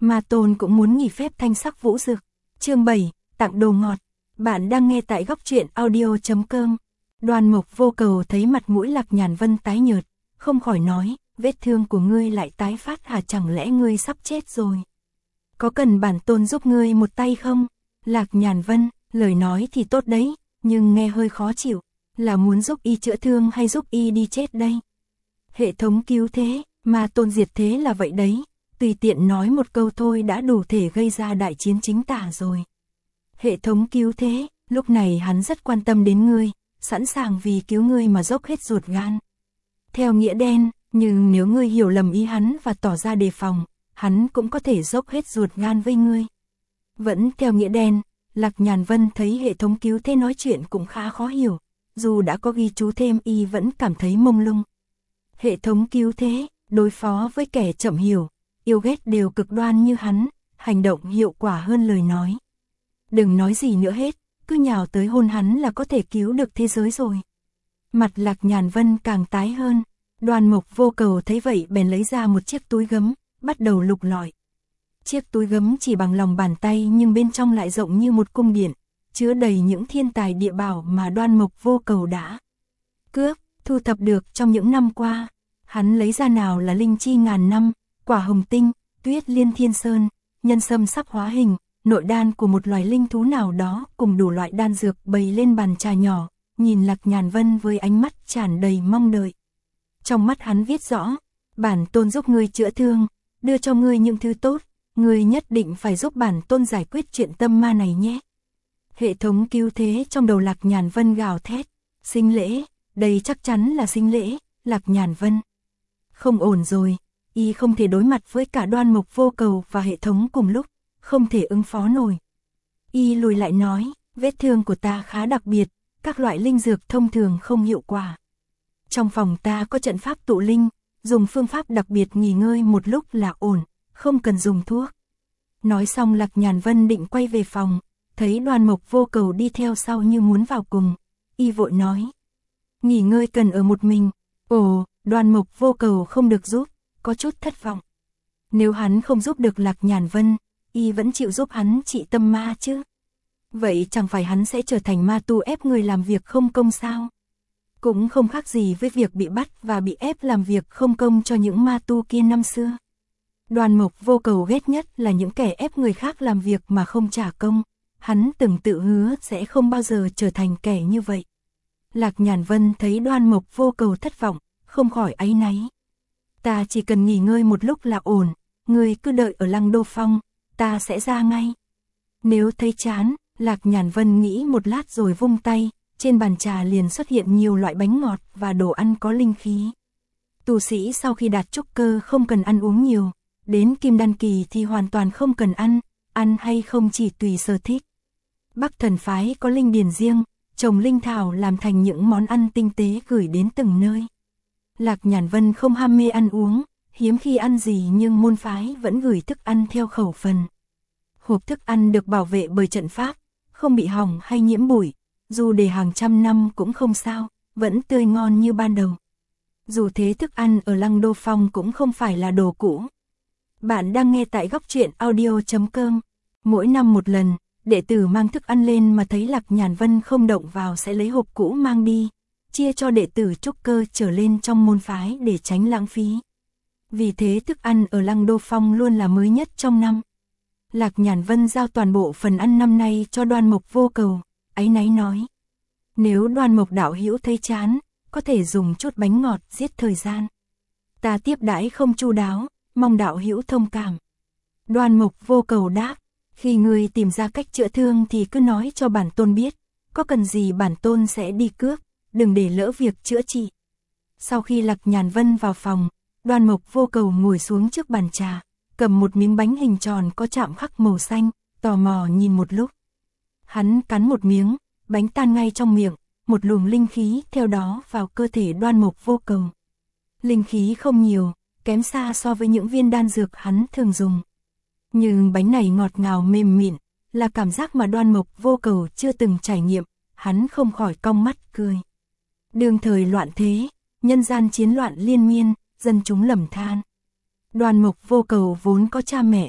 Ma Tôn cũng muốn nghỉ phép thanh sắc vũ dực. Chương 7, tặng đồ ngọt. Bạn đang nghe tại góc truyện audio.com. Đoan Mộc Vô Cầu thấy mặt mũi Lạc Nhàn Vân tái nhợt, không khỏi nói, vết thương của ngươi lại tái phát hả, chẳng lẽ ngươi sắp chết rồi? Có cần bản tôn giúp ngươi một tay không? Lạc Nhàn Vân, lời nói thì tốt đấy, nhưng nghe hơi khó chịu, là muốn giúp y chữa thương hay giúp y đi chết đây? Hệ thống cứu thế, Ma Tôn diệt thế là vậy đấy, tùy tiện nói một câu thôi đã đủ thể gây ra đại chiến chính tả rồi. Hệ thống cứu thế, lúc này hắn rất quan tâm đến ngươi, sẵn sàng vì cứu ngươi mà dốc hết ruột gan. Theo nghĩa đen, nhưng nếu ngươi hiểu lầm ý hắn và tỏ ra đề phòng, hắn cũng có thể dốc hết ruột gan với ngươi. Vẫn theo nghĩa đen, Lạc Nhàn Vân thấy hệ thống cứu thế nói chuyện cũng khá khó hiểu, dù đã có ghi chú thêm y vẫn cảm thấy mông lung. Hệ thống cứu thế, đối phó với kẻ chậm hiểu, yêu ghét đều cực đoan như hắn, hành động hiệu quả hơn lời nói. Đừng nói gì nữa hết, cứ nhào tới hôn hắn là có thể cứu được thế giới rồi. Mặt Lạc Nhàn Vân càng tái hơn, Đoan Mộc Vô Cầu thấy vậy bèn lấy ra một chiếc túi gấm, bắt đầu lục lọi. Chiếc túi gấm chỉ bằng lòng bàn tay nhưng bên trong lại rộng như một cung điện, chứa đầy những thiên tài địa bảo mà Đoan Mộc Vô Cầu đã cướp, thu thập được trong những năm qua. Hắn lấy ra nào là linh chi ngàn năm, quả hồng tinh, tuyết liên thiên sơn, nhân sâm sắp hóa hình, nội đan của một loài linh thú nào đó cùng đủ loại đan dược bày lên bàn trà nhỏ, nhìn Lạc Nhàn Vân với ánh mắt tràn đầy mong đợi. Trong mắt hắn viết rõ, bản tôn giúp ngươi chữa thương, đưa cho ngươi những thứ tốt, ngươi nhất định phải giúp bản tôn giải quyết chuyện tâm ma này nhé. Hệ thống cứu thế trong đầu Lạc Nhàn Vân gào thét, sinh lễ, đây chắc chắn là sinh lễ, Lạc Nhàn Vân. Không ổn rồi, y không thể đối mặt với cả Đoan Mộc Vô Cầu và hệ thống cùng lúc, không thể ứng phó nổi. Y lùi lại nói, vết thương của ta khá đặc biệt, các loại linh dược thông thường không hiệu quả. Trong phòng ta có trận pháp tụ linh, dùng phương pháp đặc biệt nghỉ ngơi một lúc là ổn, không cần dùng thuốc. Nói xong Lạc Nhàn Vân định quay về phòng, thấy Đoan Mộc Vô Cầu đi theo sau như muốn vào cùng. Y vội nói, nghỉ ngơi cần ở một mình. Ồ, Đoan Mộc Vô Cầu không được giúp, có chút thất vọng. Nếu hắn không giúp được Lạc Nhàn Vân, y vẫn chịu giúp hắn trị tâm ma chứ. Vậy chẳng phải hắn sẽ trở thành ma tu ép người làm việc không công sao? Cũng không khác gì với việc bị bắt và bị ép làm việc không công cho những ma tu kia năm xưa. Đoan Mộc Vô Cầu ghét nhất là những kẻ ép người khác làm việc mà không trả công. Hắn từng tự hứa sẽ không bao giờ trở thành kẻ như vậy. Lạc Nhàn Vân thấy Đoan Mộc Vô Cầu thất vọng, không khỏi áy náy. Ta chỉ cần nghỉ ngơi một lúc là ổn, ngươi cứ đợi ở Lăng Đô Phong, ta sẽ ra ngay. Nếu thấy chán, Lạc Nhàn Vân nghĩ một lát rồi vung tay, trên bàn trà liền xuất hiện nhiều loại bánh ngọt và đồ ăn có linh khí. Tu sĩ sau khi đạt trúc cơ không cần ăn uống nhiều, đến kim đan kỳ thì hoàn toàn không cần ăn hay không chỉ tùy sở thích. Bắc Thần phái có linh điền riêng, trồng linh thảo làm thành những món ăn tinh tế gửi đến từng nơi. Lạc Nhàn Vân không ham mê ăn uống, hiếm khi ăn gì nhưng môn phái vẫn gửi thức ăn theo khẩu phần. Hộp thức ăn được bảo vệ bởi trận pháp, không bị hỏng hay nhiễm bụi, dù để hàng trăm năm cũng không sao, vẫn tươi ngon như ban đầu. Dù thế thức ăn ở Lăng Đô Phong cũng không phải là đồ cũ. Bạn đang nghe tại góc truyện audio.com. Mỗi năm một lần, đệ tử mang thức ăn lên mà thấy Lạc Nhàn Vân không động vào sẽ lấy hộp cũ mang đi, chia cho đệ tử trúc cơ trở lên trong môn phái để tránh lãng phí. Vì thế thức ăn ở Lăng Đô Phong luôn là mới nhất trong năm. Lạc Nhàn Vân giao toàn bộ phần ăn năm nay cho Đoan Mộc Vô Cầu, áy náy nói. Nếu Đoan Mộc đạo hữu thấy chán, có thể dùng chút bánh ngọt giết thời gian. Ta tiếp đãi không chu đáo, mong đạo hữu thông cảm. Đoan Mộc Vô Cầu đáp, khi ngươi tìm ra cách chữa thương thì cứ nói cho bản tôn biết, có cần gì bản tôn sẽ đi cướp, đừng để lỡ việc chữa trị. Sau khi Lạc Nhàn Vân vào phòng, Đoan Mộc Vô Cầu ngồi xuống trước bàn trà, cầm một miếng bánh hình tròn có chạm khắc màu xanh, tò mò nhìn một lúc. Hắn cắn một miếng, bánh tan ngay trong miệng, một luồng linh khí theo đó vào cơ thể Đoan Mộc Vô Cầu. Linh khí không nhiều, kém xa so với những viên đan dược hắn thường dùng. Nhưng bánh này ngọt ngào mềm mịn, là cảm giác mà Đoan Mộc Vô Cầu chưa từng trải nghiệm, hắn không khỏi cong mắt cười. Đương thời loạn thế, nhân gian chiến loạn liên miên, dân chúng lầm than. Đoan Mộc Vô Cầu vốn có cha mẹ,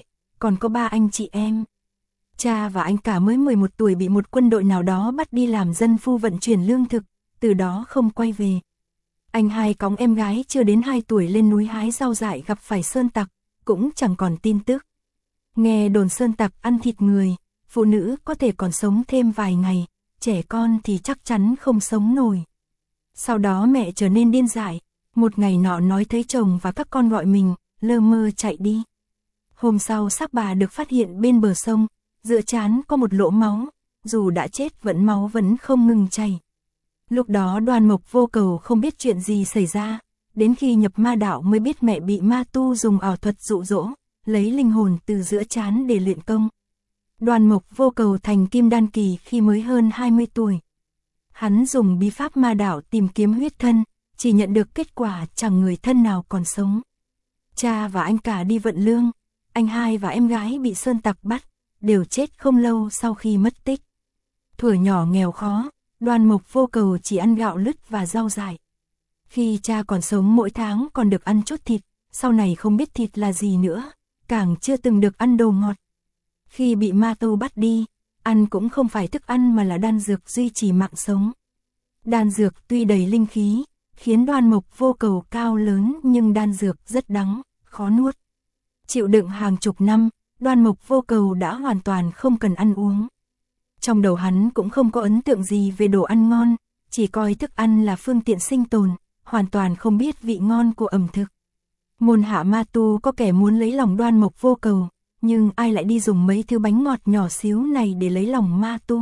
còn có 3 anh chị em. Cha và anh cả mới 11 tuổi bị một quân đội nào đó bắt đi làm dân phu vận chuyển lương thực, từ đó không quay về. Anh hai cõng em gái chưa đến 2 tuổi lên núi hái rau dại gặp phải sơn tặc, cũng chẳng còn tin tức. Nghe đồn sơn tặc ăn thịt người, phụ nữ có thể còn sống thêm vài ngày, trẻ con thì chắc chắn không sống nổi. Sau đó mẹ trở nên điên dại, một ngày nọ nói thấy chồng và các con gọi mình, lơ mơ chạy đi. Hôm sau xác bà được phát hiện bên bờ sông, giữa trán có một lỗ máu, dù đã chết máu vẫn không ngừng chảy. Lúc đó Đoan Mộc Vô Cầu không biết chuyện gì xảy ra, đến khi nhập ma đạo mới biết mẹ bị ma tu dùng ảo thuật dụ dỗ, lấy linh hồn từ giữa trán để luyện công. Đoan Mộc Vô Cầu thành kim đan kỳ khi mới hơn 20 tuổi. Hắn dùng bí pháp ma đạo tìm kiếm huyết thân, chỉ nhận được kết quả chẳng người thân nào còn sống. Cha và anh cả đi vận lương, anh hai và em gái bị sơn tặc bắt, đều chết không lâu sau khi mất tích. Thuở nhỏ nghèo khó, Đoan Mộc Vô Cầu chỉ ăn gạo lứt và rau dại. Khi cha còn sống mỗi tháng còn được ăn chút thịt, sau này không biết thịt là gì nữa, càng chưa từng được ăn đồ ngọt. Khi bị ma tu bắt đi, ăn cũng không phải thức ăn mà là đan dược duy trì mạng sống. Đan dược tuy đầy linh khí, khiến Đoan Mộc Vô Cầu cao lớn nhưng đan dược rất đắng, khó nuốt. Chịu đựng hàng chục năm, Đoan Mộc Vô Cầu đã hoàn toàn không cần ăn uống. Trong đầu hắn cũng không có ấn tượng gì về đồ ăn ngon, chỉ coi thức ăn là phương tiện sinh tồn, hoàn toàn không biết vị ngon của ẩm thực. Môn hạ ma tu có kẻ muốn lấy lòng Đoan Mộc Vô Cầu, nhưng ai lại đi dùng mấy thứ bánh ngọt nhỏ xíu này để lấy lòng ma tu.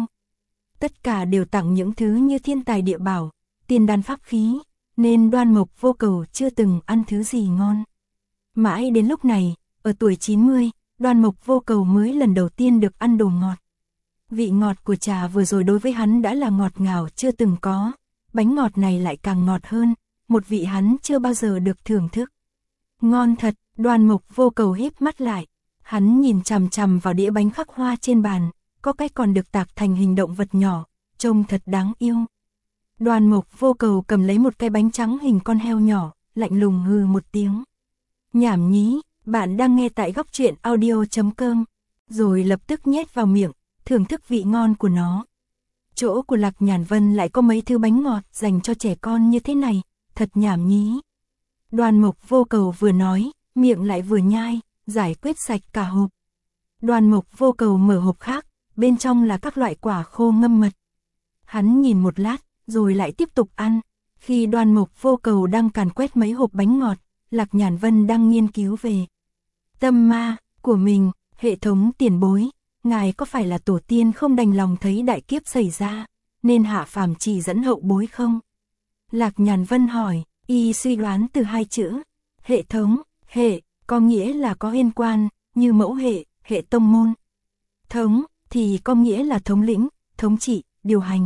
Tất cả đều tặng những thứ như thiên tài địa bảo, tiên đan pháp khí, nên Đoan Mộc Vô Cầu chưa từng ăn thứ gì ngon. Mãi đến lúc này, ở tuổi 90, Đoan Mộc Vô Cầu mới lần đầu tiên được ăn đồ ngọt. Vị ngọt của trà vừa rồi đối với hắn đã là ngọt ngào chưa từng có, bánh ngọt này lại càng ngọt hơn, một vị hắn chưa bao giờ được thưởng thức. Ngon thật, Đoan Mộc Vô Cầu híp mắt lại, hắn nhìn chằm chằm vào đĩa bánh khắc hoa trên bàn, có cái còn được tạc thành hình động vật nhỏ, trông thật đáng yêu. Đoan Mộc Vô Cầu cầm lấy một cái bánh trắng hình con heo nhỏ, lạnh lùng hừ một tiếng. Nhảm nhí, bạn đang nghe tại góc truyện audio.com, rồi lập tức nhét vào miệng, thưởng thức vị ngon của nó. Chỗ của Lạc Nhàn Vân lại có mấy thứ bánh ngọt dành cho trẻ con như thế này, thật nhảm nhí. Đoan Mộc Vô Cầu vừa nói, miệng lại vừa nhai, giải quyết sạch cả hộp. Đoan Mộc Vô Cầu mở hộp khác, bên trong là các loại quả khô ngâm mật. Hắn nhìn một lát, rồi lại tiếp tục ăn. Khi Đoan Mộc Vô Cầu đang càn quét mấy hộp bánh ngọt, Lạc Nhàn Vân đang nghiên cứu về tâm ma của mình. Hệ thống tiền bối, ngài có phải là tổ tiên không đành lòng thấy đại kiếp xảy ra, nên hạ phàm chỉ dẫn hậu bối không? Lạc Nhàn Vân hỏi, y suy đoán từ hai chữ, hệ thống, hệ, có nghĩa là có liên quan, như mẫu hệ, hệ tông môn. Thống, thì có nghĩa là thống lĩnh, thống trị, điều hành.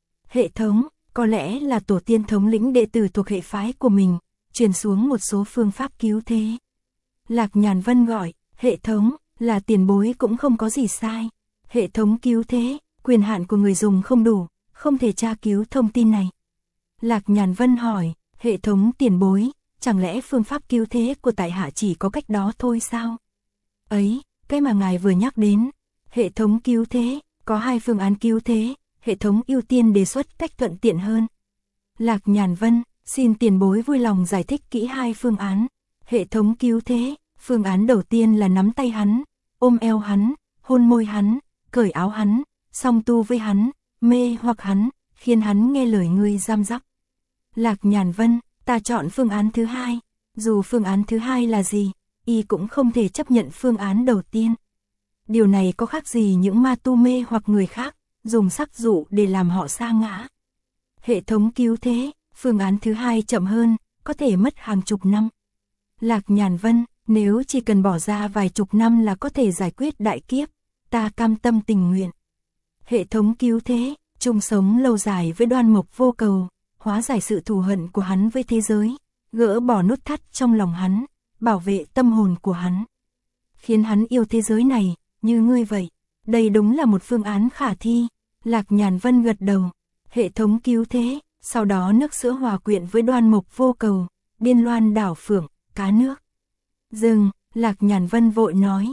Hệ thống, có lẽ là tổ tiên thống lĩnh đệ tử thuộc hệ phái của mình, truyền xuống một số phương pháp cứu thế. Lạc Nhàn Vân gọi, hệ thống, là tiền bối cũng không có gì sai. Hệ thống cứu thế, quyền hạn của người dùng không đủ, không thể tra cứu thông tin này. Lạc Nhàn Vân hỏi, hệ thống tiền bối, chẳng lẽ phương pháp cứu thế của tại hạ chỉ có cách đó thôi sao? Ấy, cái mà ngài vừa nhắc đến, hệ thống cứu thế, có 2 phương án cứu thế, hệ thống ưu tiên đề xuất cách thuận tiện hơn. Lạc Nhàn Vân, xin tiền bối vui lòng giải thích kỹ 2 phương án. Hệ thống cứu thế, phương án đầu tiên là nắm tay hắn, ôm eo hắn, hôn môi hắn, cởi áo hắn, song tu với hắn, mê hoặc hắn, khiến hắn nghe lời ngươi giam giắc. Lạc Nhàn Vân, ta chọn phương án thứ 2, dù phương án thứ 2 là gì, y cũng không thể chấp nhận phương án đầu tiên. Điều này có khác gì những ma tu mê hoặc người khác, dùng sắc dụ để làm họ sa ngã. Hệ thống cứu thế, phương án thứ 2 chậm hơn, có thể mất hàng chục năm. Lạc Nhàn Vân, nếu chỉ cần bỏ ra vài chục năm là có thể giải quyết đại kiếp, ta cam tâm tình nguyện. Hệ thống cứu thế, chung sống lâu dài với Đoan Mộc Vô Cầu, hóa giải sự thù hận của hắn với thế giới, gỡ bỏ nút thắt trong lòng hắn, bảo vệ tâm hồn của hắn, khiến hắn yêu thế giới này, như ngươi vậy. Đây đúng là một phương án khả thi. Lạc Nhàn Vân gật đầu. Hệ thống cứu thế, sau đó nước sữa hòa quyện với Đoan Mộc Vô Cầu, điên loan đảo phượng, cá nước. Dừng, Lạc Nhàn Vân vội nói,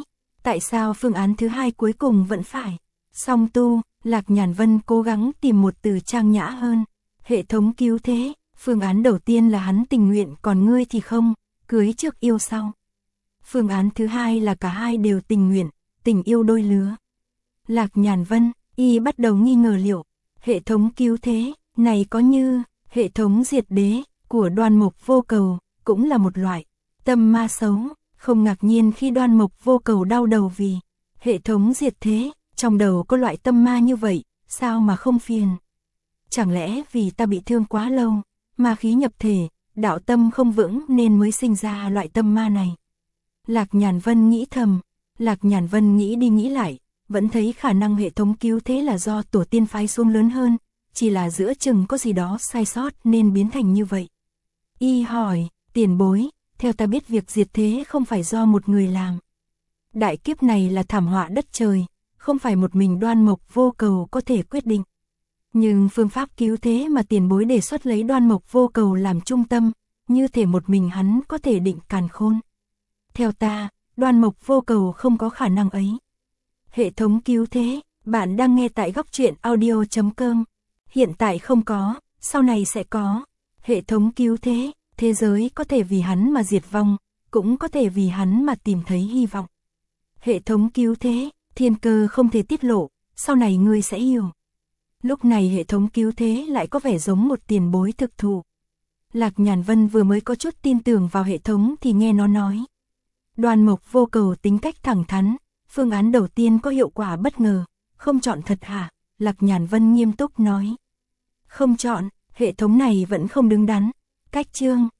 Tại sao phương án thứ hai cuối cùng vẫn phải song tu? Lạc Nhàn Vân cố gắng tìm một từ trang nhã hơn. Hệ thống cứu thế, phương án đầu tiên là hắn tình nguyện còn ngươi thì không, cưới trước yêu sau. Phương án thứ hai là cả hai đều tình nguyện, tình yêu đôi lứa. Lạc Nhàn Vân, y bắt đầu nghi ngờ liệu hệ thống cứu thế này có như hệ thống diệt đế của Đoan Mộc Vô Cầu cũng là một loại tâm ma xấu. Không ngạc nhiên khi Đoan Mộc Vô Cầu đau đầu vì hệ thống diệt thế, trong đầu có loại tâm ma như vậy, sao mà không phiền? Chẳng lẽ vì ta bị thương quá lâu, ma khí nhập thể, đạo tâm không vững nên mới sinh ra loại tâm ma này? Lạc Nhàn Vân nghĩ thầm, Lạc Nhàn Vân nghĩ đi nghĩ lại, vẫn thấy khả năng hệ thống cứu thế là do tổ tiên phái xuống lớn hơn, chỉ là giữa chừng có gì đó sai sót nên biến thành như vậy. Y hỏi, tiền bối, theo ta biết việc diệt thế không phải do một người làm. Đại kiếp này là thảm họa đất trời, không phải một mình Đoan Mộc Vô Cầu có thể quyết định. Nhưng phương pháp cứu thế mà tiền bối đề xuất lấy Đoan Mộc Vô Cầu làm trung tâm, như thể một mình hắn có thể định càn khôn. Theo ta, Đoan Mộc Vô Cầu không có khả năng ấy. Hệ thống cứu thế, bạn đang nghe tại góc truyện audio.com. Hiện tại không có, sau này sẽ có. Hệ thống cứu thế, thế giới có thể vì hắn mà diệt vong, cũng có thể vì hắn mà tìm thấy hy vọng. Hệ thống cứu thế, thiên cơ không thể tiết lộ, sau này ngươi sẽ hiểu. Lúc này hệ thống cứu thế lại có vẻ giống một tiền bối thực thụ. Lạc Nhàn Vân vừa mới có chút tin tưởng vào hệ thống thì nghe nó nói. Đoan Mộc Vô Cầu tính cách thẳng thắn, phương án đầu tiên có hiệu quả bất ngờ, không chọn thật hả? Lạc Nhàn Vân nghiêm túc nói. Không chọn, hệ thống này vẫn không đứng đắn. Cách chương,